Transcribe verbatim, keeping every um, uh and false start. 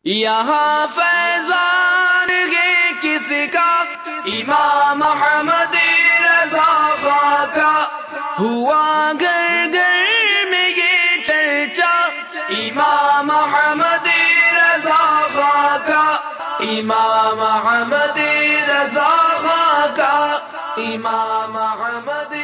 یہاں فیضان ہے کس کا؟ امام احمد رضا خاں کا، ہوا گھر گھر میں یہ چرچا، امام احمد رضا خاں کا، امام احمد رضا خاں کا، امام احمد